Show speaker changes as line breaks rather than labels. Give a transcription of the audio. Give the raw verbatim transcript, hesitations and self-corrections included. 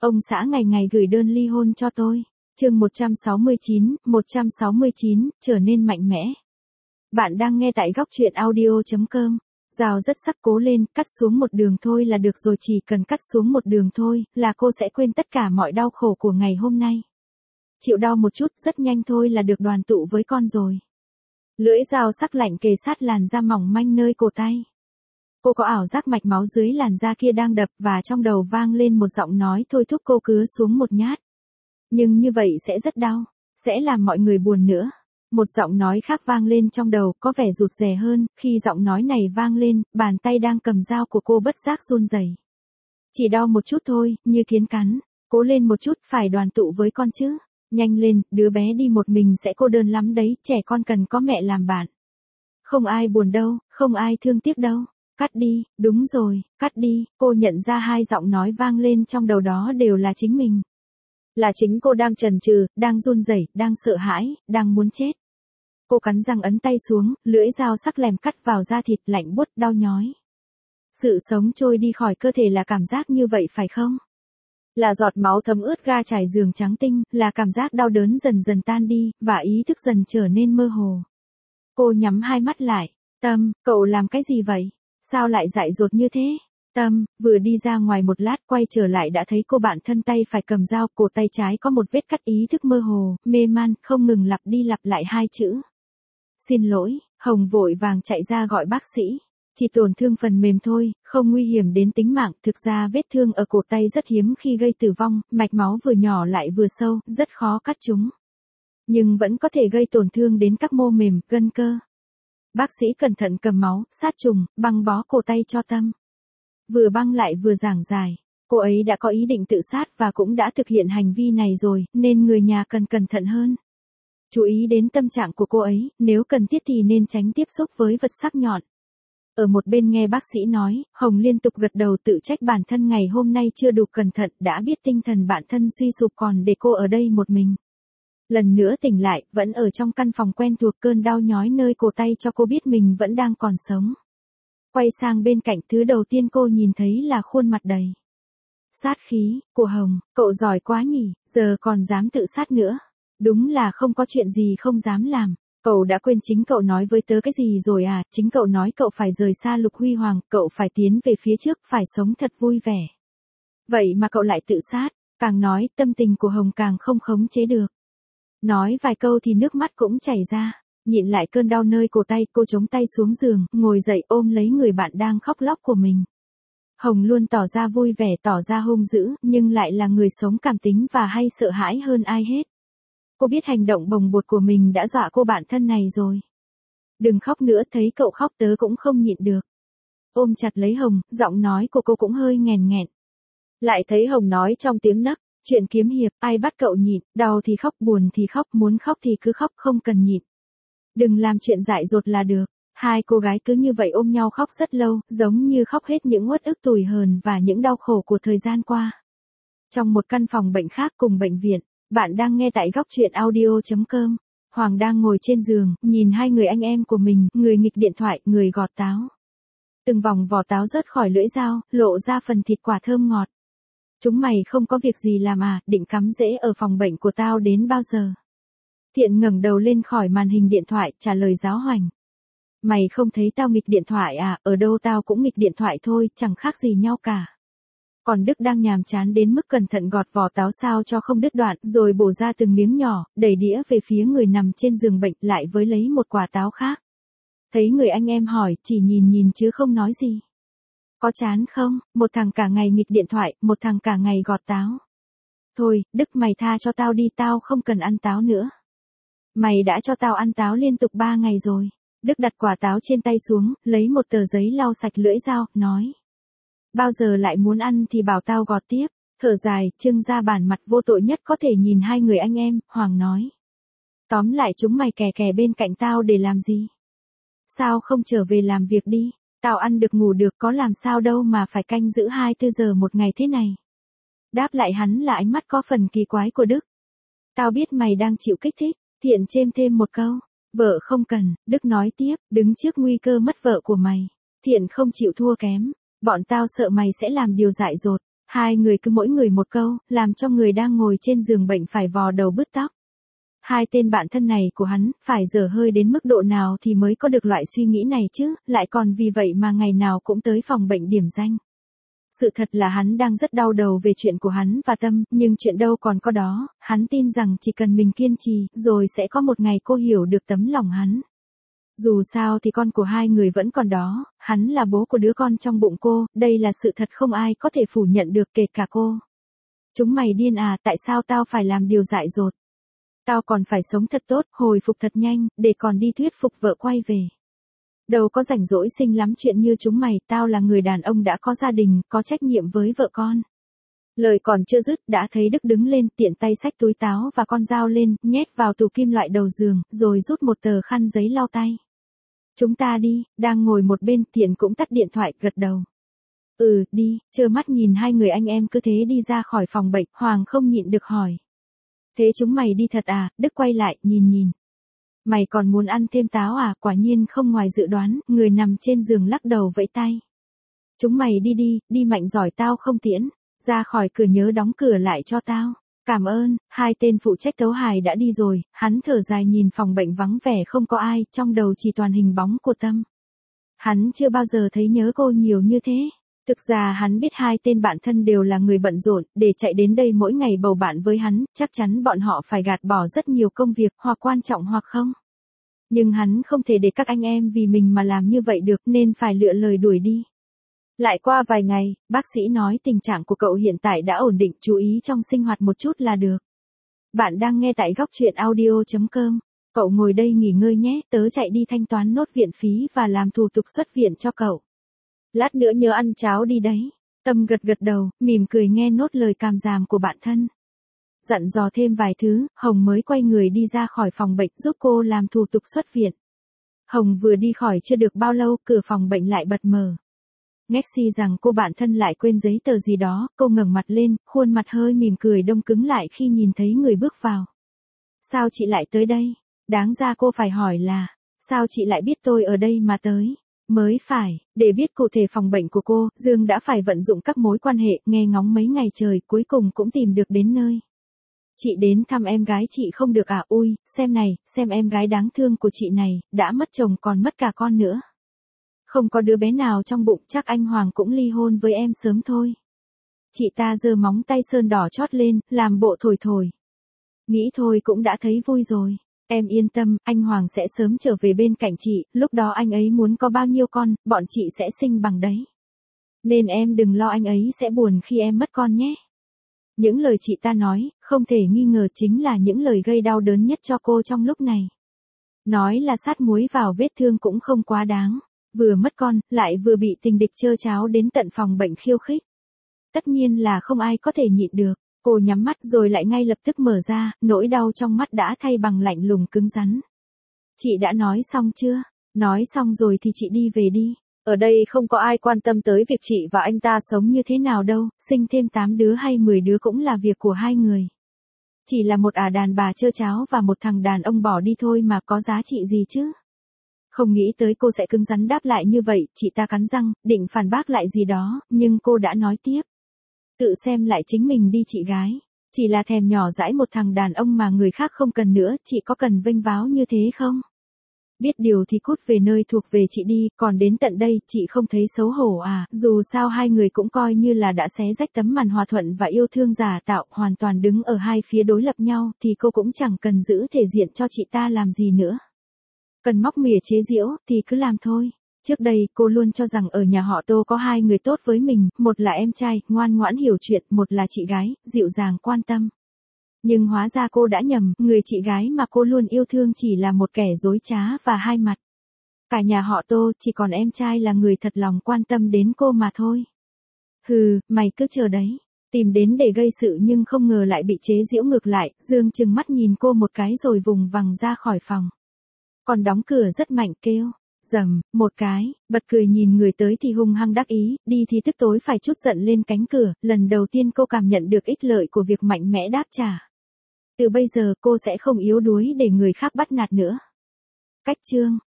Ông xã ngày ngày gửi đơn ly hôn cho tôi. Chương một trăm sáu mươi chín, một trăm sáu mươi chín, trở nên mạnh mẽ. Bạn đang nghe tại góc truyện audio chấm com. Rào rất sắc, cố lên, cắt xuống một đường thôi là được rồi, chỉ cần cắt xuống một đường thôi, là cô sẽ quên tất cả mọi đau khổ của ngày hôm nay. Chịu đau một chút, rất nhanh thôi là được đoàn tụ với con rồi. Lưỡi dao sắc lạnh kề sát làn da mỏng manh nơi cổ tay. Cô có ảo giác mạch máu dưới làn da kia đang đập và trong đầu vang lên một giọng nói thôi thúc cô cứa xuống một nhát. Nhưng như vậy sẽ rất đau, sẽ làm mọi người buồn nữa. Một giọng nói khác vang lên trong đầu, có vẻ rụt rè hơn, khi giọng nói này vang lên, bàn tay đang cầm dao của cô bất giác run rẩy. Chỉ đau một chút thôi, như kiến cắn, cố lên một chút, phải đoàn tụ với con chứ. Nhanh lên, đứa bé đi một mình sẽ cô đơn lắm đấy, trẻ con cần có mẹ làm bạn. Không ai buồn đâu, không ai thương tiếc đâu. Cắt đi, đúng rồi, cắt đi, cô nhận ra hai giọng nói vang lên trong đầu đó đều là chính mình. Là chính cô đang chần chừ, đang run rẩy, đang sợ hãi, đang muốn chết. Cô cắn răng ấn tay xuống, lưỡi dao sắc lẹm cắt vào da thịt lạnh buốt đau nhói. Sự sống trôi đi khỏi cơ thể là cảm giác như vậy phải không? Là giọt máu thấm ướt ga trải giường trắng tinh, là cảm giác đau đớn dần dần tan đi, và ý thức dần trở nên mơ hồ. Cô nhắm hai mắt lại. Tâm, cậu làm cái gì vậy? Sao lại dại dột như thế? Tâm, vừa đi ra ngoài một lát quay trở lại đã thấy cô bạn thân tay phải cầm dao, cổ tay trái có một vết cắt, ý thức mơ hồ, mê man, không ngừng lặp đi lặp lại hai chữ. Xin lỗi. Hồng vội vàng chạy ra gọi bác sĩ. Chỉ tổn thương phần mềm thôi, không nguy hiểm đến tính mạng, thực ra vết thương ở cổ tay rất hiếm khi gây tử vong, mạch máu vừa nhỏ lại vừa sâu, rất khó cắt chúng. Nhưng vẫn có thể gây tổn thương đến các mô mềm, gân cơ. Bác sĩ cẩn thận cầm máu, sát trùng, băng bó cổ tay cho Tâm. Vừa băng lại vừa giảng giải. Cô ấy đã có ý định tự sát và cũng đã thực hiện hành vi này rồi, nên người nhà cần cẩn thận hơn. Chú ý đến tâm trạng của cô ấy, nếu cần thiết thì nên tránh tiếp xúc với vật sắc nhọn. Ở một bên nghe bác sĩ nói, Hồng liên tục gật đầu tự trách bản thân ngày hôm nay chưa đủ cẩn thận, đã biết tinh thần bản thân suy sụp còn để cô ở đây một mình. Lần nữa tỉnh lại, vẫn ở trong căn phòng quen thuộc, cơn đau nhói nơi cổ tay cho cô biết mình vẫn đang còn sống. Quay sang bên cạnh, thứ đầu tiên cô nhìn thấy là khuôn mặt đầy sát khí của Hồng. Cậu giỏi quá nhỉ, giờ còn dám tự sát nữa. Đúng là không có chuyện gì không dám làm. Cậu đã quên chính cậu nói với tớ cái gì rồi à? Chính cậu nói cậu phải rời xa Lục Huy Hoàng, cậu phải tiến về phía trước, phải sống thật vui vẻ. Vậy mà cậu lại tự sát. Càng nói, tâm tình của Hồng càng không khống chế được. Nói vài câu thì nước mắt cũng chảy ra. Nhịn lại cơn đau nơi cổ tay, cô chống tay xuống giường, ngồi dậy ôm lấy người bạn đang khóc lóc của mình. Hồng luôn tỏ ra vui vẻ, tỏ ra hung dữ, nhưng lại là người sống cảm tính và hay sợ hãi hơn ai hết. Cô biết hành động bồng bột của mình đã dọa cô bạn thân này rồi. Đừng khóc nữa, thấy cậu khóc tớ cũng không nhịn được. Ôm chặt lấy Hồng, giọng nói của cô cũng hơi nghèn nghẹn. Lại thấy Hồng nói trong tiếng nấc, chuyện kiếm hiệp, ai bắt cậu nhịn, đau thì khóc, buồn thì khóc, muốn khóc thì cứ khóc, không cần nhịn. Đừng làm chuyện dại dột là được. Hai cô gái cứ như vậy ôm nhau khóc rất lâu, giống như khóc hết những uất ức tủi hờn và những đau khổ của thời gian qua. Trong một căn phòng bệnh khác cùng bệnh viện, bạn đang nghe tại góc truyện audio chấm com. Hoàng đang ngồi trên giường, nhìn hai người anh em của mình, người nghịch điện thoại, người gọt táo. Từng vòng vỏ táo rớt khỏi lưỡi dao, lộ ra phần thịt quả thơm ngọt. Chúng mày không có việc gì làm à, định cắm rễ ở phòng bệnh của tao đến bao giờ? Thiện ngẩng đầu lên khỏi màn hình điện thoại, trả lời giáo hoành. Mày không thấy tao nghịch điện thoại à, ở đâu tao cũng nghịch điện thoại thôi, chẳng khác gì nhau cả. Còn Đức đang nhàm chán đến mức cẩn thận gọt vỏ táo sao cho không đứt đoạn, rồi bổ ra từng miếng nhỏ, đẩy đĩa về phía người nằm trên giường bệnh, lại với lấy một quả táo khác. Thấy người anh em hỏi, chỉ nhìn nhìn chứ không nói gì. Có chán không, một thằng cả ngày nghịch điện thoại, một thằng cả ngày gọt táo. Thôi, Đức mày tha cho tao đi, tao không cần ăn táo nữa. Mày đã cho tao ăn táo liên tục ba ngày rồi. Đức đặt quả táo trên tay xuống, lấy một tờ giấy lau sạch lưỡi dao, nói. Bao giờ lại muốn ăn thì bảo tao gọt tiếp. Thở dài, trưng ra bản mặt vô tội nhất có thể nhìn hai người anh em, Hoàng nói. Tóm lại chúng mày kè kè bên cạnh tao để làm gì? Sao không trở về làm việc đi? Tao ăn được ngủ được, có làm sao đâu mà phải canh giữ hai mươi bốn giờ một ngày thế này. Đáp lại hắn là ánh mắt có phần kỳ quái của Đức. Tao biết mày đang chịu kích thích. Thiện chêm thêm một câu. Vợ không cần, Đức nói tiếp, đứng trước nguy cơ mất vợ của mày. Thiện không chịu thua kém. Bọn tao sợ mày sẽ làm điều dại dột. Hai người cứ mỗi người một câu, làm cho người đang ngồi trên giường bệnh phải vò đầu bứt tóc. Hai tên bạn thân này của hắn, phải dở hơi đến mức độ nào thì mới có được loại suy nghĩ này chứ, lại còn vì vậy mà ngày nào cũng tới phòng bệnh điểm danh. Sự thật là hắn đang rất đau đầu về chuyện của hắn và Tâm, nhưng chuyện đâu còn có đó, hắn tin rằng chỉ cần mình kiên trì, rồi sẽ có một ngày cô hiểu được tấm lòng hắn. Dù sao thì con của hai người vẫn còn đó, hắn là bố của đứa con trong bụng cô, đây là sự thật không ai có thể phủ nhận được kể cả cô. Chúng mày điên à, tại sao tao phải làm điều dại dột? Tao còn phải sống thật tốt, hồi phục thật nhanh, để còn đi thuyết phục vợ quay về. Đâu có rảnh rỗi xinh lắm chuyện như chúng mày, tao là người đàn ông đã có gia đình, có trách nhiệm với vợ con. Lời còn chưa dứt, đã thấy Đức đứng lên, tiện tay xách túi táo và con dao lên, nhét vào tủ kim loại đầu giường, rồi rút một tờ khăn giấy lau tay. Chúng ta đi, đang ngồi một bên, Tiện cũng tắt điện thoại, gật đầu. Ừ, đi, trơ mắt nhìn hai người anh em cứ thế đi ra khỏi phòng bệnh, Hoàng không nhịn được hỏi. Thế chúng mày đi thật à? Đức quay lại, nhìn nhìn. Mày còn muốn ăn thêm táo à? Quả nhiên không ngoài dự đoán, người nằm trên giường lắc đầu vẫy tay. Chúng mày đi đi, đi mạnh giỏi, tao không tiễn. Ra khỏi cửa nhớ đóng cửa lại cho tao. Cảm ơn. Hai tên phụ trách tấu hài đã đi rồi, hắn thở dài nhìn phòng bệnh vắng vẻ không có ai, trong đầu chỉ toàn hình bóng của Tâm. Hắn chưa bao giờ thấy nhớ cô nhiều như thế. Thực ra hắn biết hai tên bạn thân đều là người bận rộn, để chạy đến đây mỗi ngày bầu bạn với hắn, chắc chắn bọn họ phải gạt bỏ rất nhiều công việc, hoặc quan trọng hoặc không. Nhưng hắn không thể để các anh em vì mình mà làm như vậy được, nên phải lựa lời đuổi đi. Lại qua vài ngày, bác sĩ nói tình trạng của cậu hiện tại đã ổn định, chú ý trong sinh hoạt một chút là được. Bạn đang nghe tại góc truyện audio chấm com. Cậu ngồi đây nghỉ ngơi nhé, tớ chạy đi thanh toán nốt viện phí và làm thủ tục xuất viện cho cậu. Lát nữa nhớ ăn cháo đi đấy. Tâm gật gật đầu, mỉm cười nghe nốt lời càm ràm của bạn thân. Dặn dò thêm vài thứ, Hồng mới quay người đi ra khỏi phòng bệnh giúp cô làm thủ tục xuất viện. Hồng vừa đi khỏi chưa được bao lâu, cửa phòng bệnh lại bật mở. Ngexi rằng cô bạn thân lại quên giấy tờ gì đó, cô ngẩng mặt lên, khuôn mặt hơi mỉm cười đông cứng lại khi nhìn thấy người bước vào. Sao chị lại tới đây? Đáng ra cô phải hỏi là, sao chị lại biết tôi ở đây mà tới? Mới phải, để biết cụ thể phòng bệnh của cô, Dương đã phải vận dụng các mối quan hệ, nghe ngóng mấy ngày trời, cuối cùng cũng tìm được đến nơi. Chị đến thăm em gái chị không được à? Ui, xem này, xem em gái đáng thương của chị này, đã mất chồng còn mất cả con nữa. Không có đứa bé nào trong bụng, chắc anh Hoàng cũng ly hôn với em sớm thôi. Chị ta giơ móng tay sơn đỏ chót lên, làm bộ thổi thổi. Nghĩ thôi cũng đã thấy vui rồi. Em yên tâm, anh Hoàng sẽ sớm trở về bên cạnh chị, lúc đó anh ấy muốn có bao nhiêu con, bọn chị sẽ sinh bằng đấy. Nên em đừng lo anh ấy sẽ buồn khi em mất con nhé. Những lời chị ta nói, không thể nghi ngờ chính là những lời gây đau đớn nhất cho cô trong lúc này. Nói là sát muối vào vết thương cũng không quá đáng. Vừa mất con, lại vừa bị tình địch trơ cháo đến tận phòng bệnh khiêu khích. Tất nhiên là không ai có thể nhịn được. Cô nhắm mắt rồi lại ngay lập tức mở ra, nỗi đau trong mắt đã thay bằng lạnh lùng cứng rắn. Chị đã nói xong chưa? Nói xong rồi thì chị đi về đi. Ở đây không có ai quan tâm tới việc chị và anh ta sống như thế nào đâu, sinh thêm tám đứa hay mười đứa cũng là việc của hai người. Chỉ là một ả đàn bà trơ cháo và một thằng đàn ông bỏ đi thôi mà có giá trị gì chứ? Không nghĩ tới cô sẽ cứng rắn đáp lại như vậy, chị ta cắn răng, định phản bác lại gì đó, nhưng cô đã nói tiếp. Tự xem lại chính mình đi chị gái. Chỉ là thèm nhỏ dãi một thằng đàn ông mà người khác không cần nữa, chị có cần vênh váo như thế không? Biết điều thì cút về nơi thuộc về chị đi, còn đến tận đây, chị không thấy xấu hổ à? Dù sao hai người cũng coi như là đã xé rách tấm màn hòa thuận và yêu thương giả tạo, hoàn toàn đứng ở hai phía đối lập nhau, thì cô cũng chẳng cần giữ thể diện cho chị ta làm gì nữa. Cần móc mỉa chế giễu, thì cứ làm thôi. Trước đây, cô luôn cho rằng ở nhà họ Tô có hai người tốt với mình, một là em trai, ngoan ngoãn hiểu chuyện, một là chị gái, dịu dàng quan tâm. Nhưng hóa ra cô đã nhầm, người chị gái mà cô luôn yêu thương chỉ là một kẻ dối trá và hai mặt. Cả nhà họ Tô, chỉ còn em trai là người thật lòng quan tâm đến cô mà thôi. Hừ, mày cứ chờ đấy. Tìm đến để gây sự nhưng không ngờ lại bị chế giễu ngược lại, Dương trừng mắt nhìn cô một cái rồi vùng vằng ra khỏi phòng. Còn đóng cửa rất mạnh kêu. Dầm, một cái, bật cười nhìn người tới thì hung hăng đắc ý, đi thì tức tối phải trút giận lên cánh cửa, lần đầu tiên cô cảm nhận được ích lợi của việc mạnh mẽ đáp trả. Từ bây giờ cô sẽ không yếu đuối để người khác bắt nạt nữa. Cách chương